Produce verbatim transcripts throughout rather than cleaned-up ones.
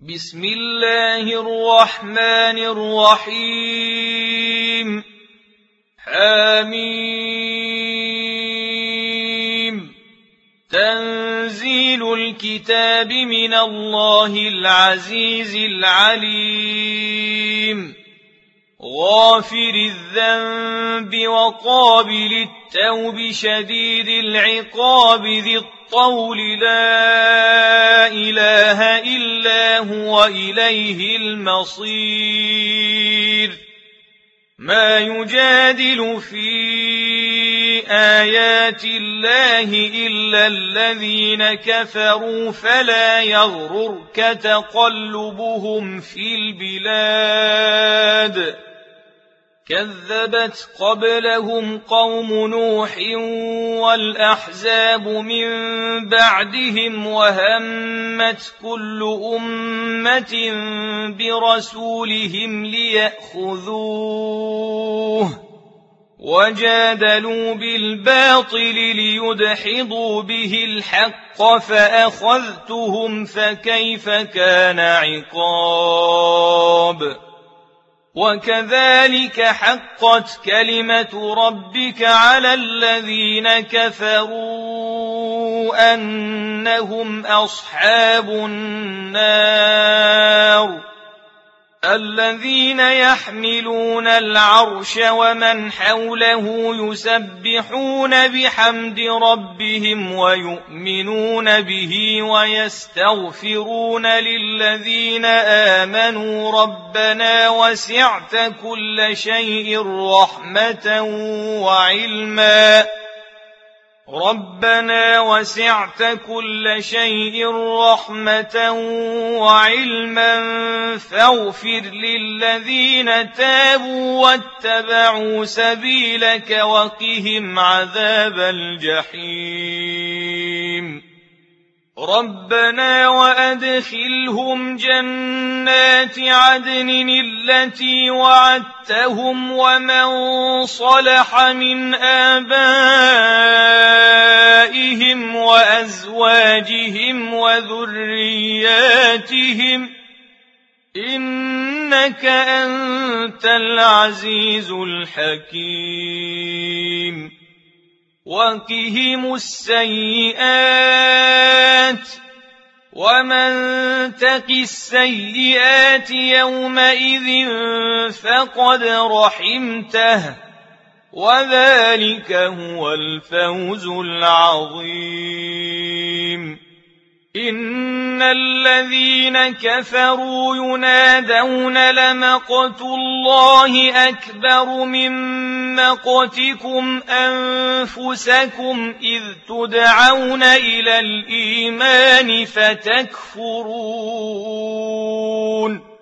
بسم الله الرحمن الرحيم. حميم. تنزيل الكتاب من الله العزيز العليم. غافر الذنب وقابل التوب شديد العقاب ذي الطول لا إله إلا هو إليه المصير. ما يجادل في آيات الله إلا الذين كفروا فلا يغررك تقلبهم في البلاد. كذبت قبلهم قوم نوح والأحزاب من بعدهم وهمت كل أمة برسولهم ليأخذوه وجادلوا بالباطل ليدحضوا به الحق فأخذتهم فكيف كان عقاب. وكذلك حقت كلمة ربك على الذين كفروا أنهم أصحاب النار. الذين يحملون العرش ومن حوله يسبحون بحمد ربهم ويؤمنون به ويستغفرون للذين آمنوا ربنا وسعت كل شيء رحمة وعلما ربنا وسعت كل شيء رحمة وعلما فاغفر للذين تابوا واتبعوا سبيلك وقهم عذاب الجحيم. ربنا وأدخلهم جنات عدن التي وعدتهم ومن صلح من آبائهم وأزواجهم وذرياتهم إنك أنت العزيز الحكيم. وقهم السيئات ومن تق السيئات يومئذ فقد رحمته وذلك هو الفوز العظيم. إن الذين كفروا ينادون لمقت الله أكبر من مقتكم أنفسكم إذ تدعون إلى الإيمان فتكفرون.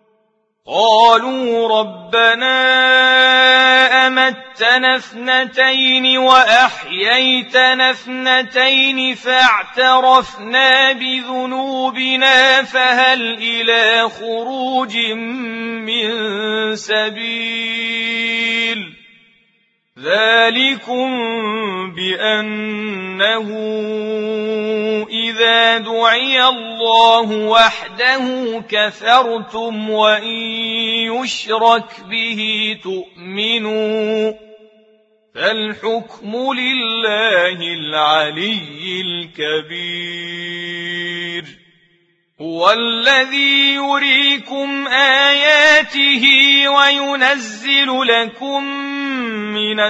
قالوا ربنا أمتنا اثنتين وأحييتنا اثنتين فاعترفنا بذنوبنا فهل إلى خروج من سبيل. ذلكم بأنه إذا دعي الله وحده كفرتم وإن يشرك به تؤمنوا فالحكم لله العلي الكبير. هو الذي يريكم آياته وينزل لكم من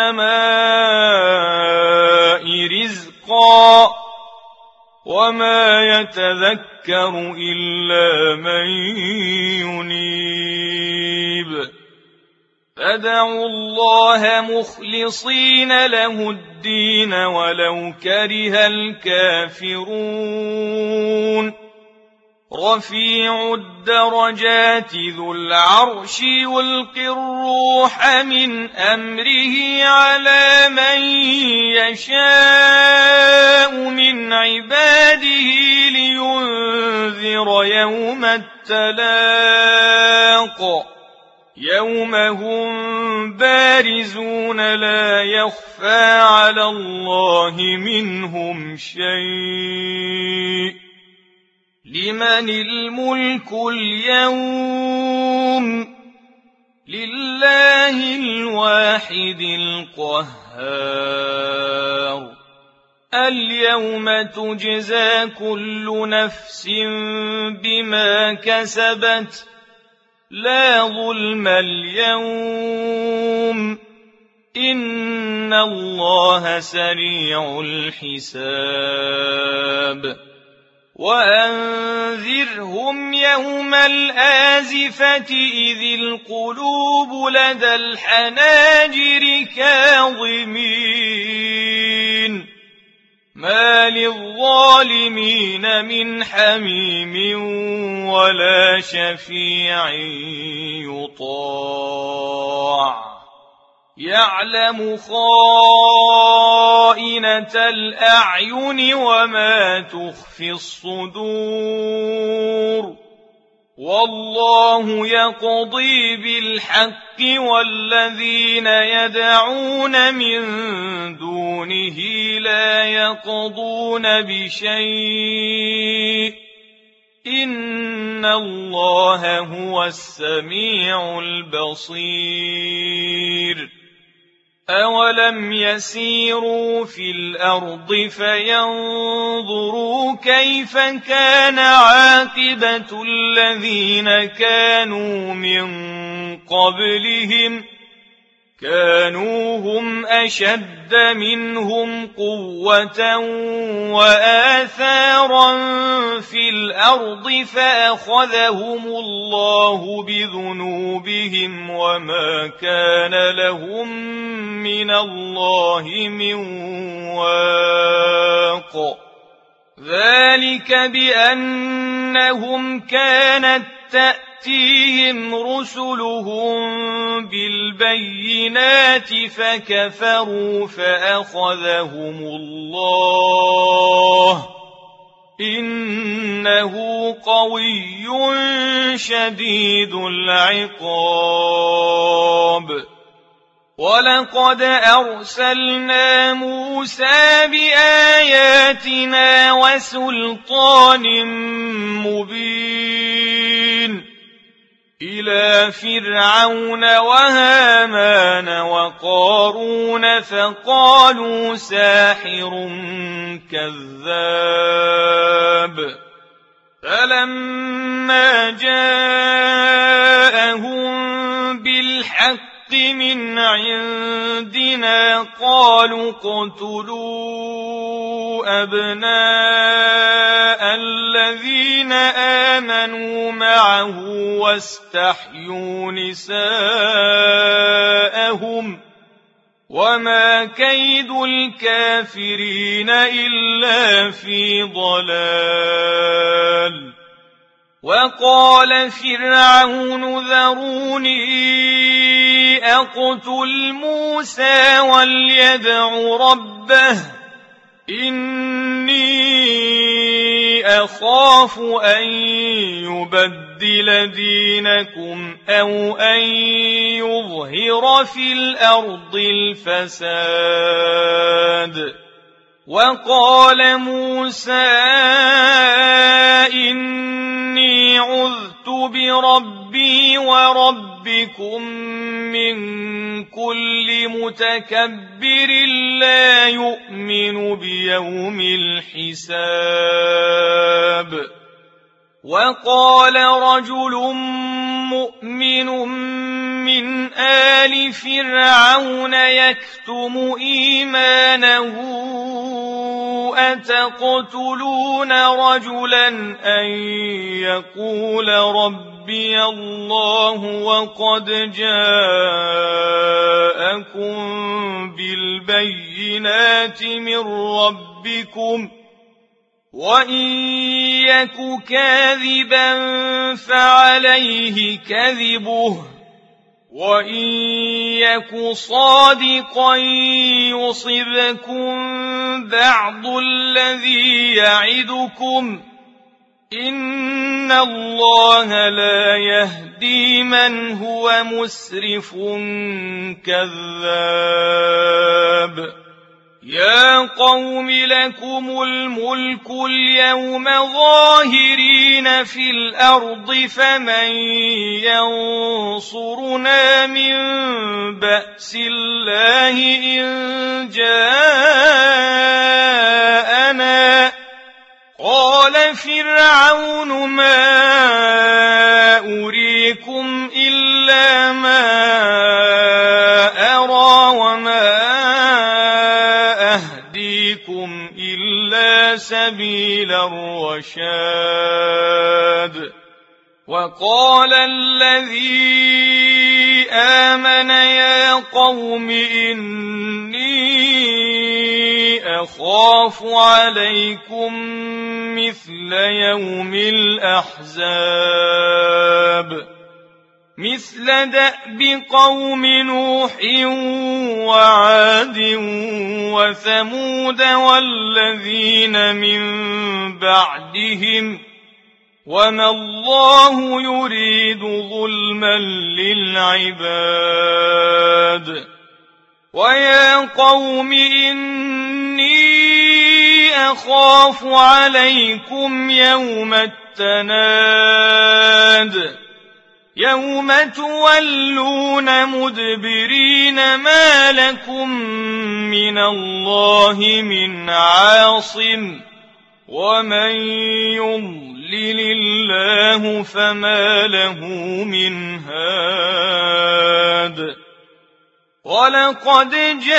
السماء رزقا وما يتذكر إلا من ينيب. فادعوا الله مخلصين له الدين ولو كره الكافرون. رفيع الدرجات ذو العرش يلقي الروح من أمره على من يشاء من عباده لينذر يوم التلاق يوم هم بارزون لا يخفى على الله منهم شيء لمن الملك اليوم لله الواحد القهار اليوم تجزى كل نفس بما كسبت لا ظلم اليوم إن الله سريع الحساب وأنذرهم يوم الآزفة إذ القلوب لدى الحناجر كاظمين ما للظالمين من حميم ولا شفيع يطاع يعلم خائنة الأعين وما تخفي الصدور والله يقضي بالحق والذين يدعون من دونه لا يقضون بشيء إن الله هو السميع البصير أولم يسيروا في الأرض فينظروا كيف كان عاقبة الذين كانوا من قبلهم كانوا هم أشد منهم قوة وآثارا في الأرض فأخذهم الله بذنوبهم وما كان لهم من الله من واق ذلك بأنهم كانت تأتيهم رسلهم بالبينات فكفروا فأخذهم الله إنه قوي شديد العقاب ولقد أرسلنا موسى بآياتنا وسلطان مبين إلى فرعون وهامان وقارون فقالوا ساحر كذاب فلما جاءهم بالحق من عندنا قالوا اقتلوا أبناء الذين آمنوا معه واستحيوا نساءهم وما كيد الكافرين إلا في ضلال وقال فرعون ذروني أقتل موسى وليدع ربه إني أخاف أن يبدل دينكم أو أن يظهر في الأرض الفساد وقال موسى إني عذت بربي وربكم من كل متكبر لا يؤمن بيوم الحساب وقال رجل مؤمن من آل فرعون يكتم إيمانه أتقتلون رجلا أن يقول ربي الله وقد جاءكم بالبينات من ربكم وإن يك كاذبا فعليه كذبه وإن يك صادقا يصبكم بعض الذي يعدكم إن الله لا يهدي من هو مسرف كذاب يا قوم لكم الملك اليوم ظاهرين في الأرض فمن ينصرنا من بأس الله إن جاءنا قال فرعون ما أريكم إلا ما أرى وما أهديكم إلا سبيل الرشاد وقال الذي آمن يا قوم إني أخاف عليكم مثل يوم الأحزاب مثل دأب قوم نوح وعاد وثمود والذين من بعدهم وما الله يريد ظلما للعباد ويا قوم إني أخاف عليكم يوم التناد يوم تولون مدبرين ما لكم من الله من عاصم ومن يضلل الله فما له من هاد ولقد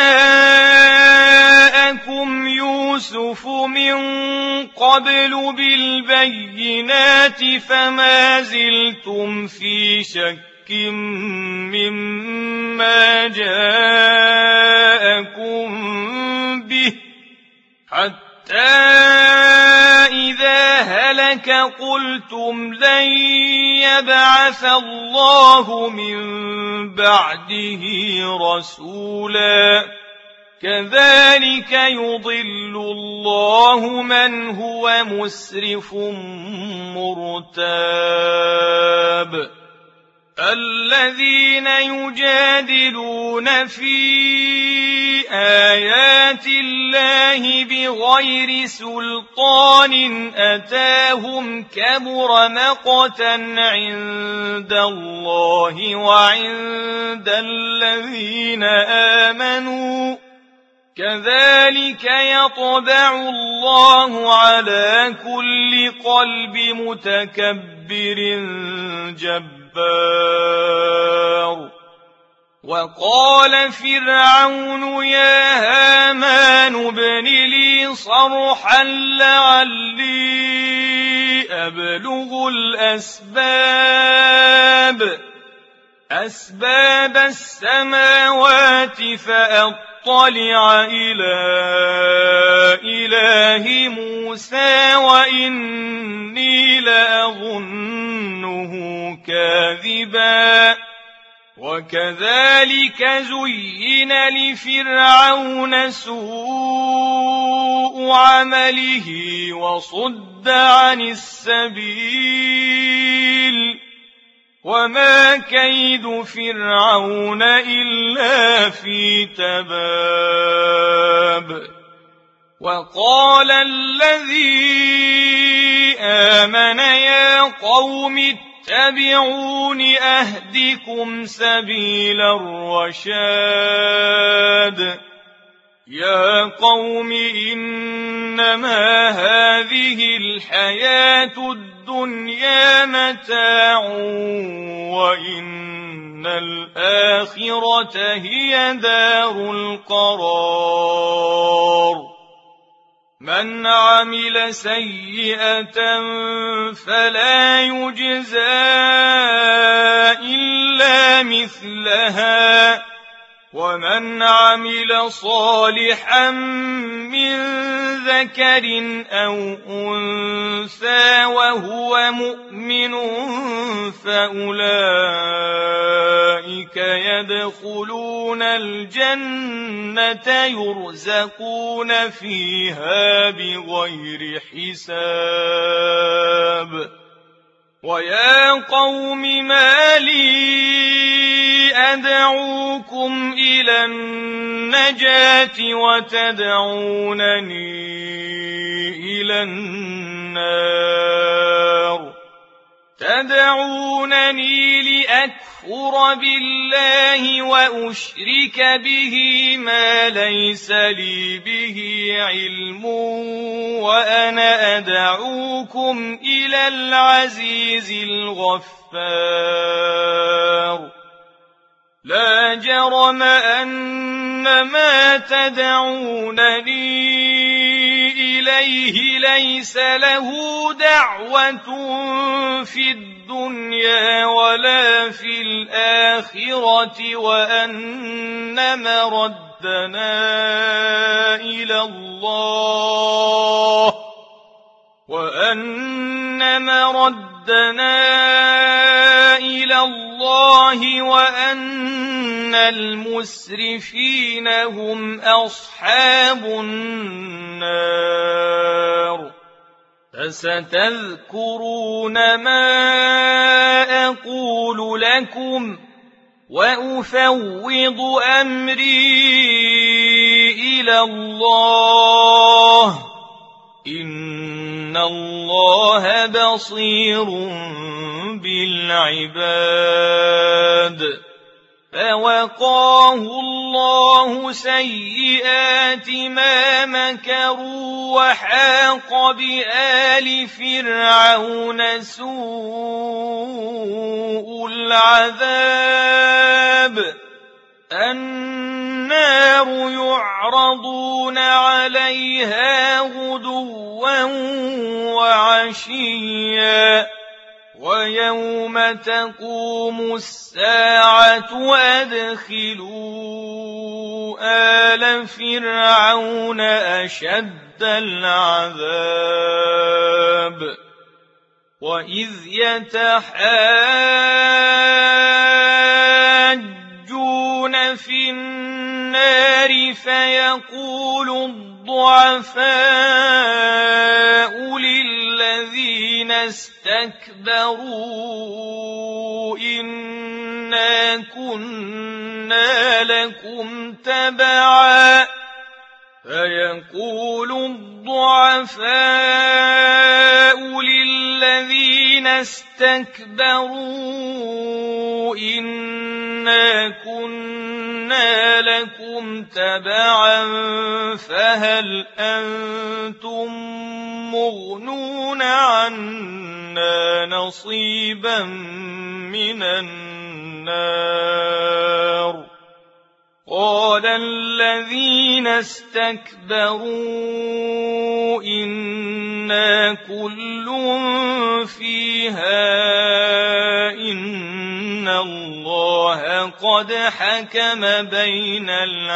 جاءكم يوسف من قبل بالبينات فما زلتم في شك مما جاءكم به حتى إذا هلك قلتم لن يبعث الله من بعده رسولا كذلك يضل الله من هو مسرف مرتاب الذين يجادلون في آيات الله بغير سلطان أتاهم كبر مقتا عند الله وعند الذين آمنوا كذلك يطبع الله على كل قلب متكبر جبار وقال فرعون يا هامان ابن لي صرحا لعلي أبلغ الأسباب أسباب السماوات فأطلع إلى إله موسى وإني لأظنه كاذبا وكذلك زين لفرعون سوء عمله وصد عن السبيل وما كيد فرعون إلا في تباب وقال الذي آمن يا قوم اتبعون أهدكم سبيل الرشاد يا قوم إنما هذه الحياة الدنيا متاع وإن الآخرة هي دار القرار من عمل سيئة فلا يجزى إلا مثلها ومن عمل صالحا من ذكر أو أنثى وهو مؤمن فأولئك يدخلون الجنة يرزقون فيها بغير حساب ويا قوم ما لي أدعوكم إلى النجاة وتدعونني إلى النار تدعونني لأكفر بالله وأشرك به ما ليس لي به علم وأنا أدعوكم إلى العزيز الغفار لا جرم أن ما تدعونني إليه ليس له دعوة في الدنيا ولا في الآخرة وأن مردنا إلى الله وأن مردنا إلى الله وأن المسرفين هم أصحاب النار فستذكرون ما أقول لكم وأفوض أمري إلى الله إن الله بصير بالعباد فوقاه الله سيئات ما مكروا وحاق بآل فرعون سوء العذاب النار يعرضون عليها غدوا وعشيا ويوم تقوم الساعة أدخلوا آل فرعون أشد العذاب وإذ يتحاجون في النار فيقول الضعفاء للذين استكبروا إنا كنا لكم تبعا فيقول الضعفاء للذين استكبروا إنا كنا لكم تبعا فهل أنتم مغنون عنا نصيبا من النار قال الذين استكبروا إنا كل فيها إن الله قد حكم بين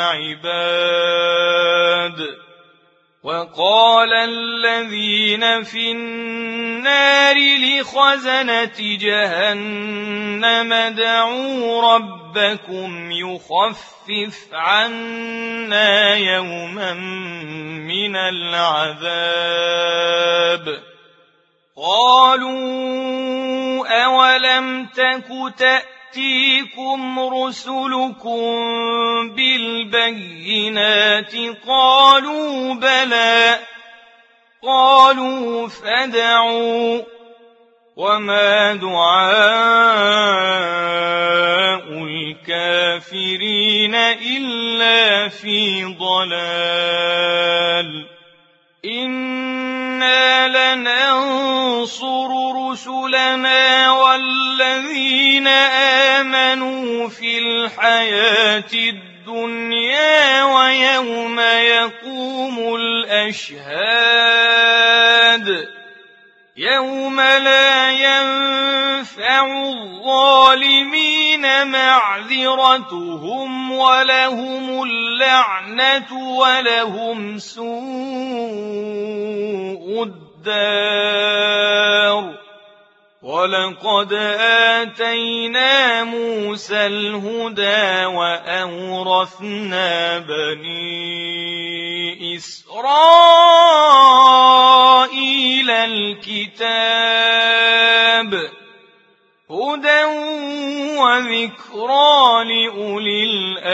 العباد وقال الذين في النار لخزنة جهنم ادعوا ربكم يخفف عنا يوما من العذاب قالوا أولم تك تأتيكم رسلكم بالبينات قالوا بلى قالوا فادعوا وما دعاء الكافرين إلا في ضلال إنا لننصر رسلنا والذين آمنوا في الحياة الدنيا ويوم يقوم الأشهاد يوم لا ينفع الظالمين معذرتهم ولهم اللعنة ولهم سوء الدار ولقد آتينا موسى الهدى وأورثنا بني إسرائيل الكتاب هدى وذكرى لأولي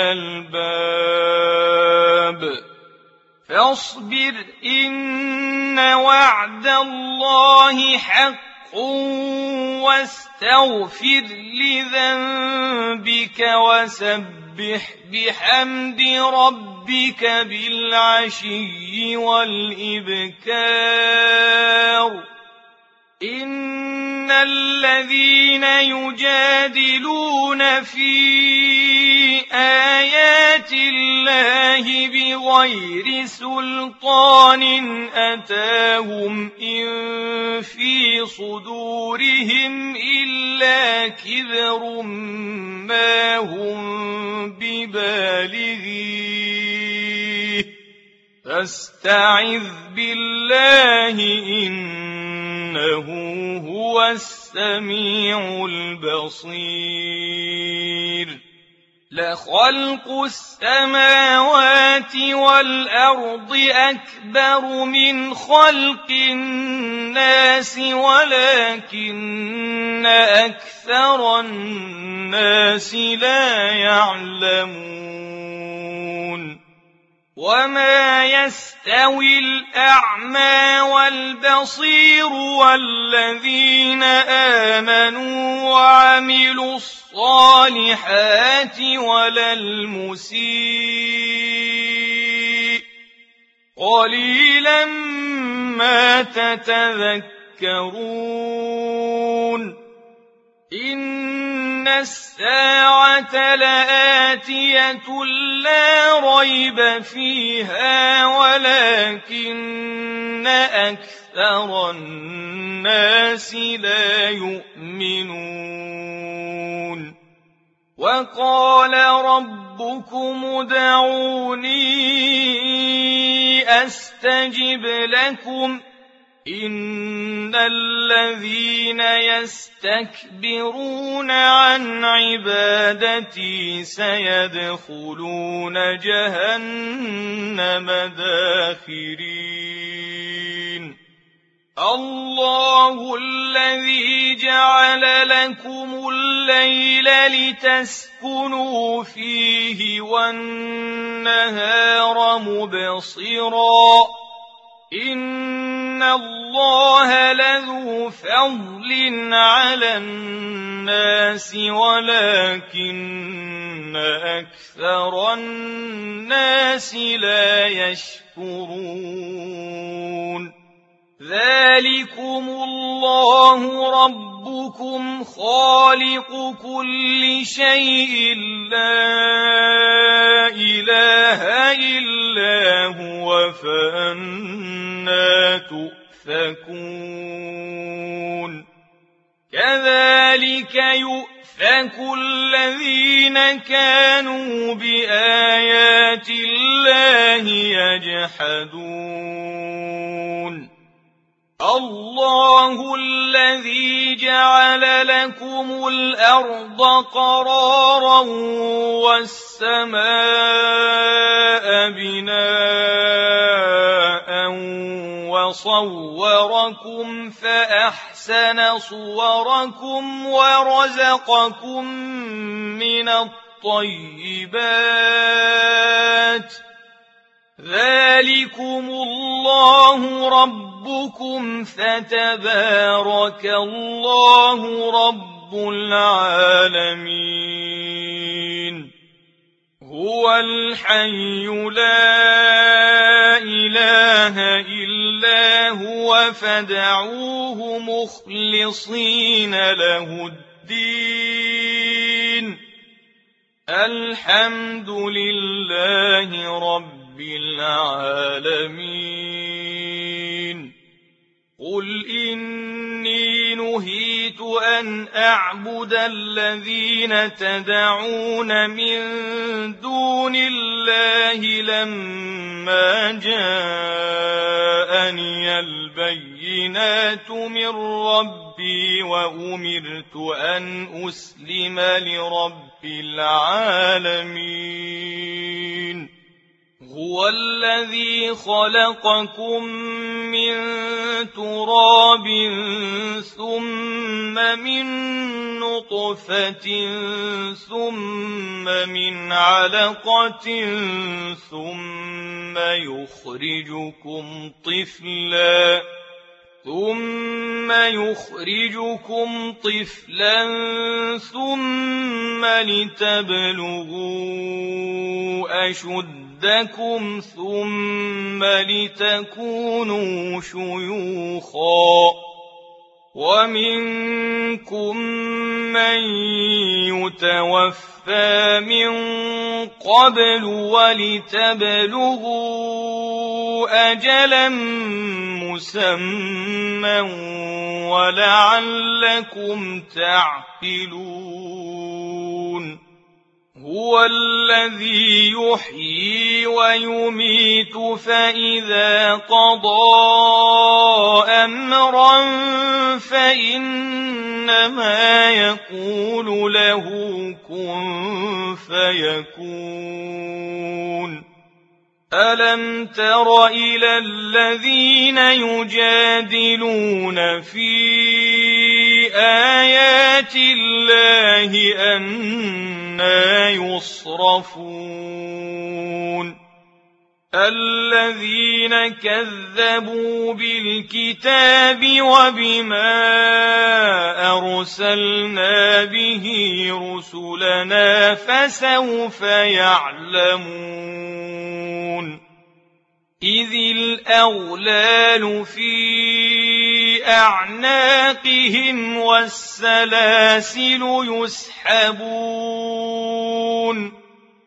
الألباب فاصبر إن وعد الله حق واستغفر لذنبك وسبح بحمد ربك بالعشي والإبكار إن الذين يجادلون في آيات الله بغير سلطان أتاهم إن في صدورهم إلا كبر ما هم ببالغيه فاستعذ بالله إنه هو السميع البصير لخلق السماوات والأرض أكبر من خلق الناس ولكن أكثر الناس لا يعلمون وما يستوي الأعمى والبصير والذين آمنوا وعملوا الصالحات ولا المسيء قليلا ما تتذكرون إن الساعة لآتية لا ريب فيها ولكن أكثر الناس لا يؤمنون وقال ربكم ادعوني أستجب لكم إن الذين يستكبرون عن عبادتي سيدخلون جهنم داخرين الله الذي جعل لكم الليل لتسكنوا فيه والنهار مبصرا إن الله لذو فضل على الناس ولكن أكثر الناس لا يشكرون ذلكم الله ربكم خالق كل شيء لا إله إلا هو فأنى تؤفكون كذلك يؤفك الذين كانوا بآيات الله يجحدون الله الذي جعل لكم الأرض قرارا والسماء بناء وصوركم فأحسن صوركم ورزقكم من الطيبات ذلكم الله ربكم فتبارك الله رب العالمين هو الحي لا إله إلا هو فادعوه مخلصين له الدين الحمد لله رب العالمين قل إني نهيت أن أعبد الذين تدعون من دون الله لما جاءني البينات من ربي وأمرت أن أسلم لرب العالمين هو الذي خلقكم من تراب ثم من نطفة ثم من علقة ثم يخرجكم طفلا ثم يخرجكم طفلا ثم لتبلغوا أشدكم ثم لتكونوا شيوخا ومنكم من يتوفى من قبل ولتبلغوا أجلا مسمى ولعلكم تعقلون هو الذي يحيي ويميت فإذا قضى أمرا فإنما يقول له كن فيكون ألم تر إلى الذين يجادلون في آيات الله أنى يصرفون الذين كذبوا بالكتاب وبما أرسلنا به رسلنا فسوف يعلمون إذ الأغلال في أعناقهم والسلاسل يسحبون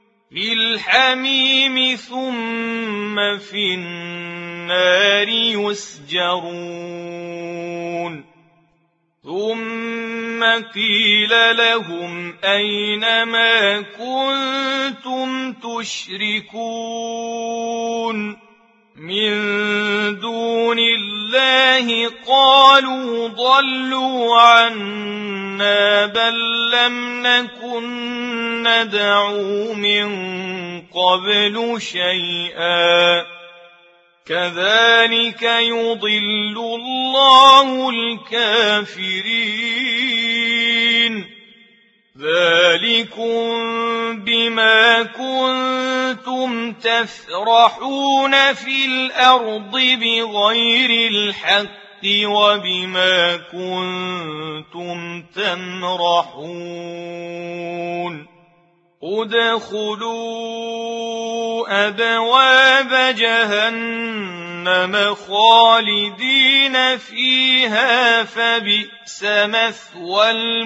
للحميم ثم في النار يسجرون ثم قيل لهم أين ما كنتم تشركون من دون الله قالوا ضلوا عنا بل لم نكن ندعو من قبل شيئا كذلك يضل الله الكافرين ذلكم بما كنتم تفرحون في الأرض بغير الحق وبما كنتم تمرحون ادخلوا أبواب جهنم خالدين فيها فبئس مثوى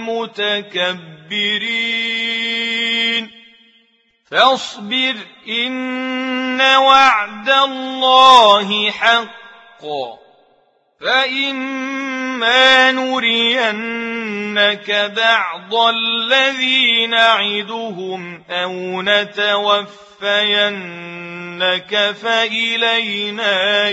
المتكبرين فاصبر إن وعد الله حق فإما نرينك بعض الذي نعدهم أو نتوفينك فإلينا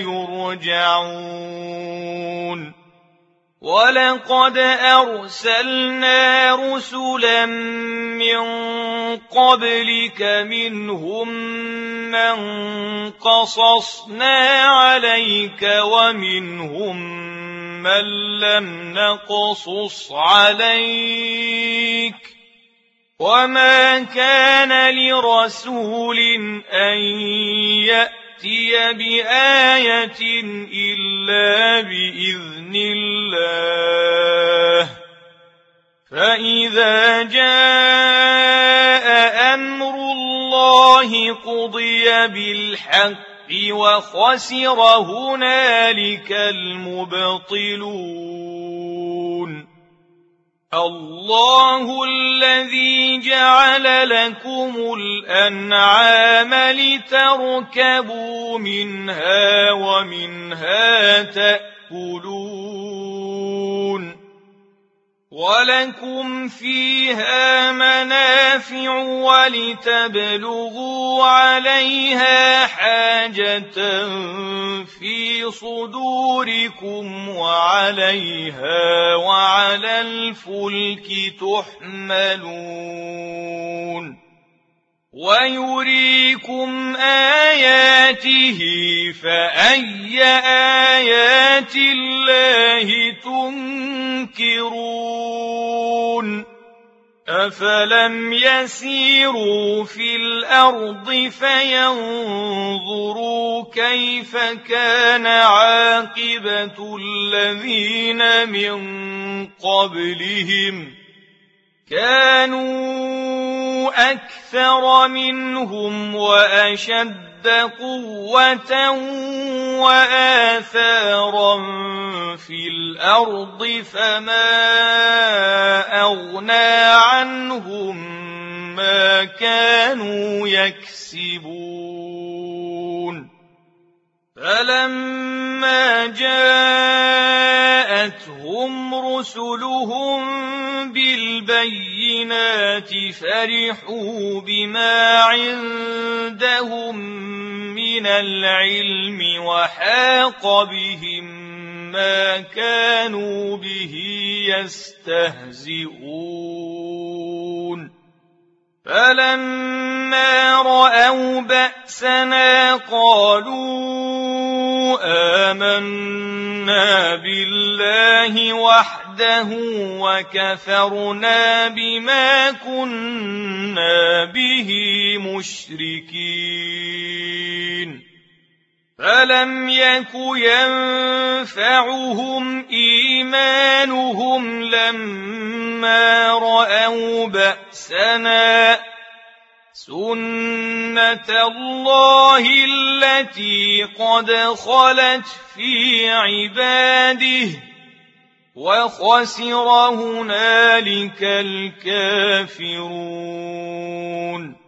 يرجعون ولقد أرسلنا رسلا من قبلك منهم من قصصنا عليك ومنهم من لم نقصص عليك وما كان لرسول أن يأتي بآية إلا بإذن الله فإذا جاء أمر الله قضي بالحق وخسر هنالك المبطلون الله الذي جعل لكم الأنعام لتركبوا منها ومنها تأكلون ولكم فيها منافع ولتبلغوا عليها حاجة في صدوركم وعليها وعلى الفلك تحملون ويريكم آياته فأي آيات الله تنكرون أفلم يسيروا في الأرض فينظروا كيف كان عاقبة الذين من قبلهم كانوا أكثر منهم وأشد قوة وآثارا في الأرض فما أغنى عنهم ما كانوا يكسبون فلما جاءتهم رسلهم بالبينات فرحوا بما عندهم من العلم وحاق بهم ما كانوا به يستهزئون فلما رأوا بأسنا قالوا آمنا بالله وحده وكفرنا بما كنا به مشركين فلم يك ينفعهم إيمانهم لما رأوا بأسنا سنة الله التي قد خلت في عباده وخسر هنالك الكافرون